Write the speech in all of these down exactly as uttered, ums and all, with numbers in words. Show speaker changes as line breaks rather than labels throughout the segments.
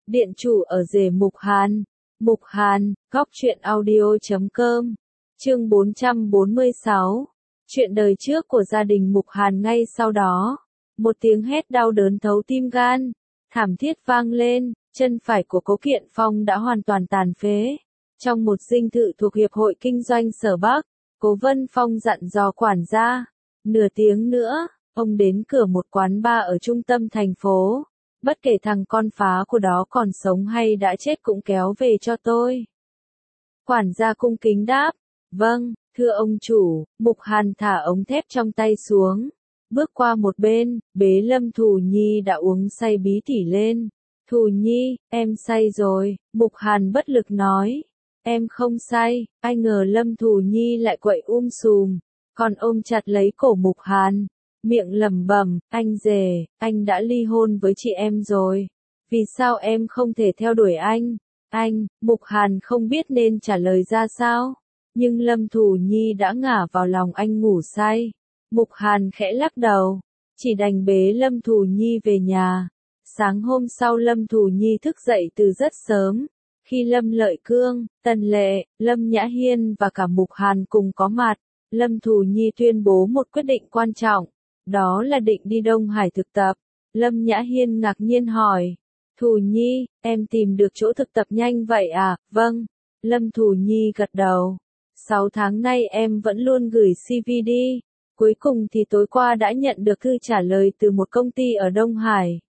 Điện chủ ở rể Mục Hàn. Mục Hàn, góc truyện audio.com. Chương bốn trăm bốn mươi sáu. Chuyện đời trước của gia đình Mục Hàn. Ngay sau đó, một tiếng hét đau đớn thấu tim gan, thảm thiết vang lên, chân phải của Cố Kiện Phong đã hoàn toàn tàn phế. Trong một dinh thự thuộc Hiệp hội Kinh doanh Sở Bắc, Cố Vân Phong dặn dò quản gia, nửa tiếng nữa, ông đến cửa một quán bar ở trung tâm thành phố. Bất kể thằng con phá của đó còn sống hay đã chết cũng kéo về cho tôi. Quản gia cung kính đáp, vâng, thưa ông chủ. Mục Hàn thả ống thép trong tay xuống, bước qua một bên, bế Lâm Thù Nhi đã uống say bí tỉ lên. Thù Nhi, em say rồi. Mục Hàn bất lực nói, em không say. Ai ngờ Lâm Thù Nhi lại quậy um sùm, còn ôm chặt lấy cổ Mục Hàn, miệng lẩm bẩm, anh rể, anh đã ly hôn với chị em rồi. Vì sao em không thể theo đuổi anh? Anh, Mục Hàn không biết nên trả lời ra sao. Nhưng Lâm Thù Nhi đã ngả vào lòng anh ngủ say. Mục Hàn khẽ lắc đầu, chỉ đành bế Lâm Thù Nhi về nhà. Sáng hôm sau Lâm Thù Nhi thức dậy từ rất sớm. Khi Lâm Lợi Cương, Tần Lệ, Lâm Nhã Hiên và cả Mục Hàn cùng có mặt, Lâm Thù Nhi tuyên bố một quyết định quan trọng. Đó là định đi Đông Hải thực tập. Lâm Nhã Hiên ngạc nhiên hỏi, Thù Nhi, em tìm được chỗ thực tập nhanh vậy à? Vâng. Lâm Thù Nhi gật đầu. Sáu tháng nay em vẫn luôn gửi xê vê đi. Cuối cùng thì tối qua đã nhận được thư trả lời từ một công ty ở Đông Hải.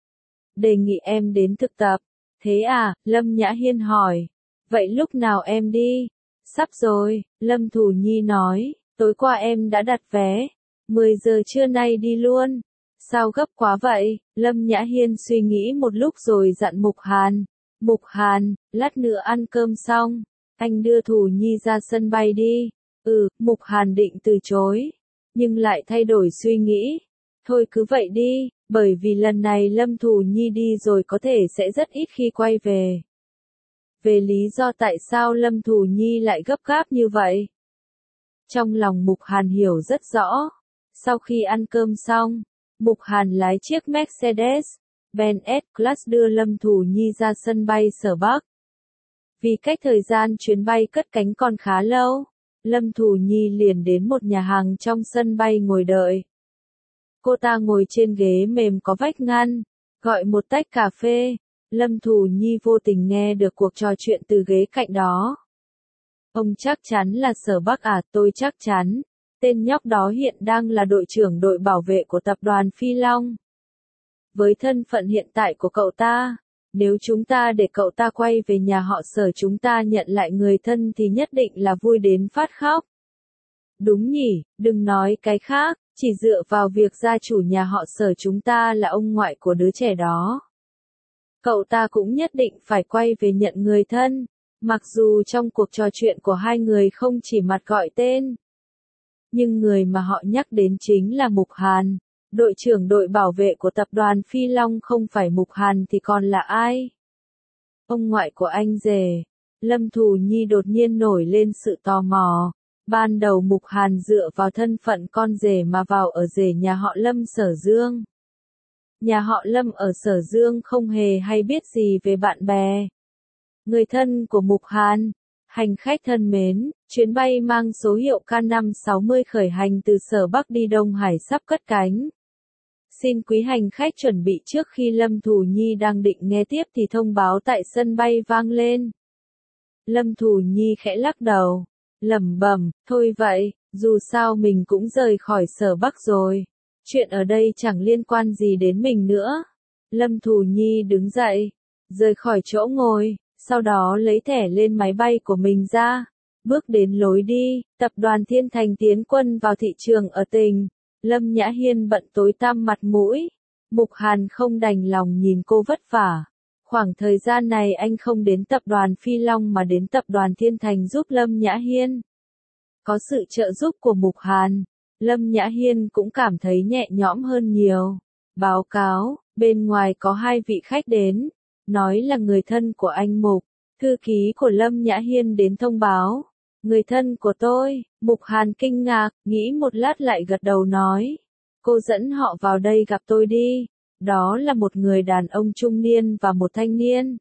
Đề nghị em đến thực tập. Thế à? Lâm Nhã Hiên hỏi. Vậy lúc nào em đi? Sắp rồi, Lâm Thù Nhi nói. Tối qua em đã đặt vé. mười giờ trưa nay đi luôn. Sao gấp quá vậy? Lâm Nhã Hiên suy nghĩ một lúc rồi dặn Mục Hàn. Mục Hàn, lát nữa ăn cơm xong, anh đưa Thù Nhi ra sân bay đi. Ừ, Mục Hàn định từ chối, nhưng lại thay đổi suy nghĩ. Thôi cứ vậy đi, bởi vì lần này Lâm Thù Nhi đi rồi có thể sẽ rất ít khi quay về. Về lý do tại sao Lâm Thù Nhi lại gấp gáp như vậy, trong lòng Mục Hàn hiểu rất rõ. Sau khi ăn cơm xong, Mục Hàn lái chiếc Mercedes-Benz S-Class đưa Lâm Thù Nhi ra sân bay Sở Bắc. Vì cách thời gian chuyến bay cất cánh còn khá lâu, Lâm Thù Nhi liền đến một nhà hàng trong sân bay ngồi đợi. Cô ta ngồi trên ghế mềm có vách ngăn, gọi một tách cà phê. Lâm Thù Nhi vô tình nghe được cuộc trò chuyện từ ghế cạnh đó. Ông chắc chắn là Sở Bắc à? Tôi chắc chắn. Tên nhóc đó hiện đang là đội trưởng đội bảo vệ của tập đoàn Phi Long. Với thân phận hiện tại của cậu ta, nếu chúng ta để cậu ta quay về nhà họ Sở chúng ta nhận lại người thân thì nhất định là vui đến phát khóc. Đúng nhỉ, đừng nói cái khác, chỉ dựa vào việc gia chủ nhà họ Sở chúng ta là ông ngoại của đứa trẻ đó. Cậu ta cũng nhất định phải quay về nhận người thân, mặc dù trong cuộc trò chuyện của hai người không chỉ mặt gọi tên. Nhưng người mà họ nhắc đến chính là Mục Hàn, đội trưởng đội bảo vệ của tập đoàn Phi Long. Không phải Mục Hàn thì còn là ai? Ông ngoại của anh rể. Lâm Thù Nhi đột nhiên nổi lên sự tò mò. Ban đầu Mục Hàn dựa vào thân phận con rể mà vào ở rể nhà họ Lâm Sở Dương. Nhà họ Lâm ở Sở Dương không hề hay biết gì về bạn bè, người thân của Mục Hàn. Hành khách thân mến, chuyến bay mang số hiệu K năm sáu mươi khởi hành từ Sở Bắc đi Đông Hải sắp cất cánh. Xin quý hành khách chuẩn bị. Trước khi Lâm Thù Nhi đang định nghe tiếp thì thông báo tại sân bay vang lên. Lâm Thù Nhi khẽ lắc đầu, lẩm bẩm, thôi vậy, dù sao mình cũng rời khỏi Sở Bắc rồi. Chuyện ở đây chẳng liên quan gì đến mình nữa. Lâm Thù Nhi đứng dậy, rời khỏi chỗ ngồi. Sau đó lấy thẻ lên máy bay của mình ra, bước đến lối đi. Tập đoàn Thiên Thành tiến quân vào thị trường ở tỉnh. Lâm Nhã Hiên bận tối tăm mặt mũi. Mục Hàn không đành lòng nhìn cô vất vả. Khoảng thời gian này anh không đến tập đoàn Phi Long mà đến tập đoàn Thiên Thành giúp Lâm Nhã Hiên. Có sự trợ giúp của Mục Hàn, Lâm Nhã Hiên cũng cảm thấy nhẹ nhõm hơn nhiều. Báo cáo, bên ngoài có hai vị khách đến. Nói là người thân của anh Mục. Thư ký của Lâm Nhã Hiên đến thông báo. Người thân của tôi. Mục Hàn kinh ngạc, nghĩ một lát lại gật đầu nói. Cô dẫn họ vào đây gặp tôi đi. Đó là một người đàn ông trung niên và một thanh niên.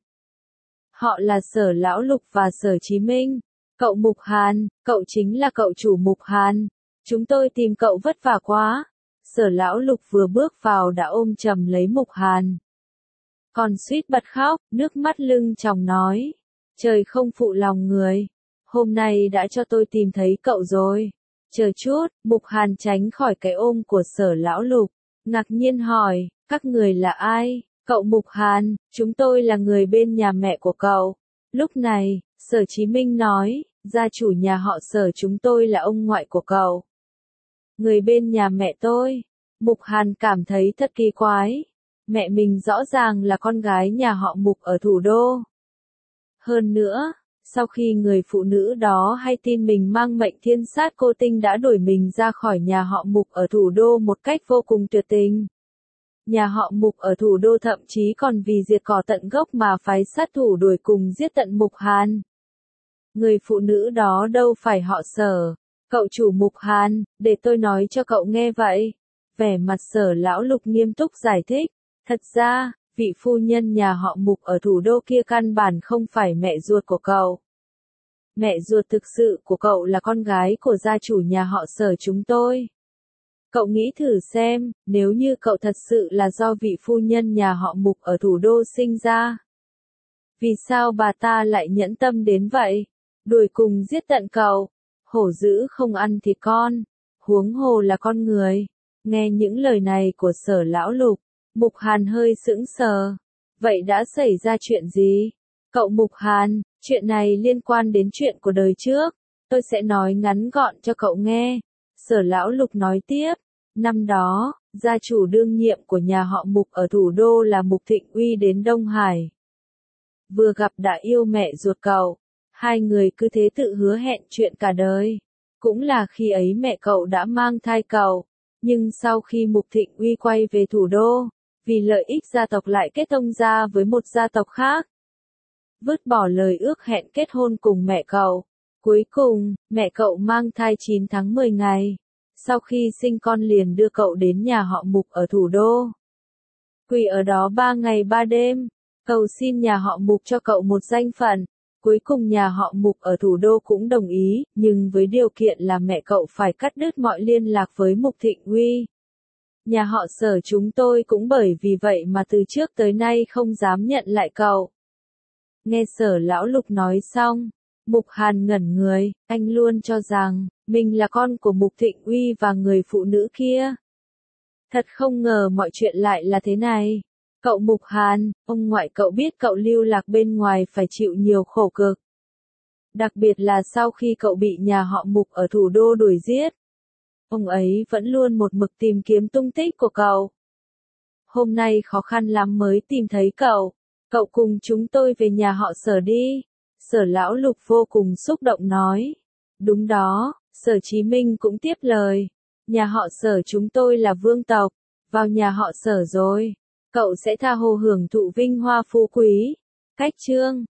Họ là Sở Lão Lục và Sở Chí Minh. Cậu Mục Hàn, cậu chính là cậu chủ Mục Hàn. Chúng tôi tìm cậu vất vả quá. Sở Lão Lục vừa bước vào đã ôm chầm lấy Mục Hàn. Còn suýt bật khóc, nước mắt lưng tròng nói. Trời không phụ lòng người. Hôm nay đã cho tôi tìm thấy cậu rồi. Chờ chút, Mục Hàn tránh khỏi cái ôm của Sở Lão Lục. Ngạc nhiên hỏi, các người là ai? Cậu Mục Hàn, chúng tôi là người bên nhà mẹ của cậu. Lúc này, Sở Chí Minh nói, gia chủ nhà họ Sở chúng tôi là ông ngoại của cậu. Người bên nhà mẹ tôi. Mục Hàn cảm thấy thật kỳ quái. Mẹ mình rõ ràng là con gái nhà họ Mục ở thủ đô. Hơn nữa, sau khi người phụ nữ đó hay tin mình mang mệnh thiên sát cô tinh đã đuổi mình ra khỏi nhà họ Mục ở thủ đô một cách vô cùng tuyệt tình. Nhà họ Mục ở thủ đô thậm chí còn vì diệt cỏ tận gốc mà phái sát thủ đuổi cùng giết tận Mục Hàn. Người phụ nữ đó đâu phải họ Sở. Cậu chủ Mục Hàn, để tôi nói cho cậu nghe vậy. Vẻ mặt Sở Lão Lục nghiêm túc giải thích. Thật ra, vị phu nhân nhà họ Mục ở thủ đô kia căn bản không phải mẹ ruột của cậu. Mẹ ruột thực sự của cậu là con gái của gia chủ nhà họ Sở chúng tôi. Cậu nghĩ thử xem, nếu như cậu thật sự là do vị phu nhân nhà họ Mục ở thủ đô sinh ra. Vì sao bà ta lại nhẫn tâm đến vậy? Đuổi cùng giết tận cậu. Hổ dữ không ăn thịt con. Huống hồ là con người. Nghe những lời này của Sở Lão Lục, Mục Hàn hơi sững sờ. Vậy đã xảy ra chuyện gì? Cậu Mục Hàn, chuyện này liên quan đến chuyện của đời trước. Tôi sẽ nói ngắn gọn cho cậu nghe. Sở Lão Lục nói tiếp. Năm đó, gia chủ đương nhiệm của nhà họ Mục ở thủ đô là Mục Thịnh Uy đến Đông Hải. Vừa gặp đã yêu mẹ ruột cậu. Hai người cứ thế tự hứa hẹn chuyện cả đời. Cũng là khi ấy mẹ cậu đã mang thai cậu. Nhưng sau khi Mục Thịnh Uy quay về thủ đô, vì lợi ích gia tộc lại kết thông gia với một gia tộc khác. Vứt bỏ lời ước hẹn kết hôn cùng mẹ cậu. Cuối cùng, mẹ cậu mang thai chín tháng mười ngày. Sau khi sinh con liền đưa cậu đến nhà họ Mục ở thủ đô. Quỳ ở đó ba ngày ba đêm, cầu xin nhà họ Mục cho cậu một danh phận. Cuối cùng nhà họ Mục ở thủ đô cũng đồng ý, nhưng với điều kiện là mẹ cậu phải cắt đứt mọi liên lạc với Mục Thịnh Uy. Nhà họ Sở chúng tôi cũng bởi vì vậy mà từ trước tới nay không dám nhận lại cậu. Nghe Sở Lão Lục nói xong, Mục Hàn ngẩn người, anh luôn cho rằng, mình là con của Mục Thịnh Uy và người phụ nữ kia. Thật không ngờ mọi chuyện lại là thế này. Cậu Mục Hàn, ông ngoại cậu biết cậu lưu lạc bên ngoài phải chịu nhiều khổ cực. Đặc biệt là sau khi cậu bị nhà họ Mục ở thủ đô đuổi giết. Ông ấy vẫn luôn một mực tìm kiếm tung tích của cậu. Hôm nay khó khăn lắm mới tìm thấy cậu. Cậu cùng chúng tôi về nhà họ Sở đi. Sở Lão Lục vô cùng xúc động nói. Đúng đó, Sở Chí Minh cũng tiếp lời. Nhà họ Sở chúng tôi là vương tộc. Vào nhà họ Sở rồi. Cậu sẽ tha hồ hưởng thụ vinh hoa phú quý. Cách chương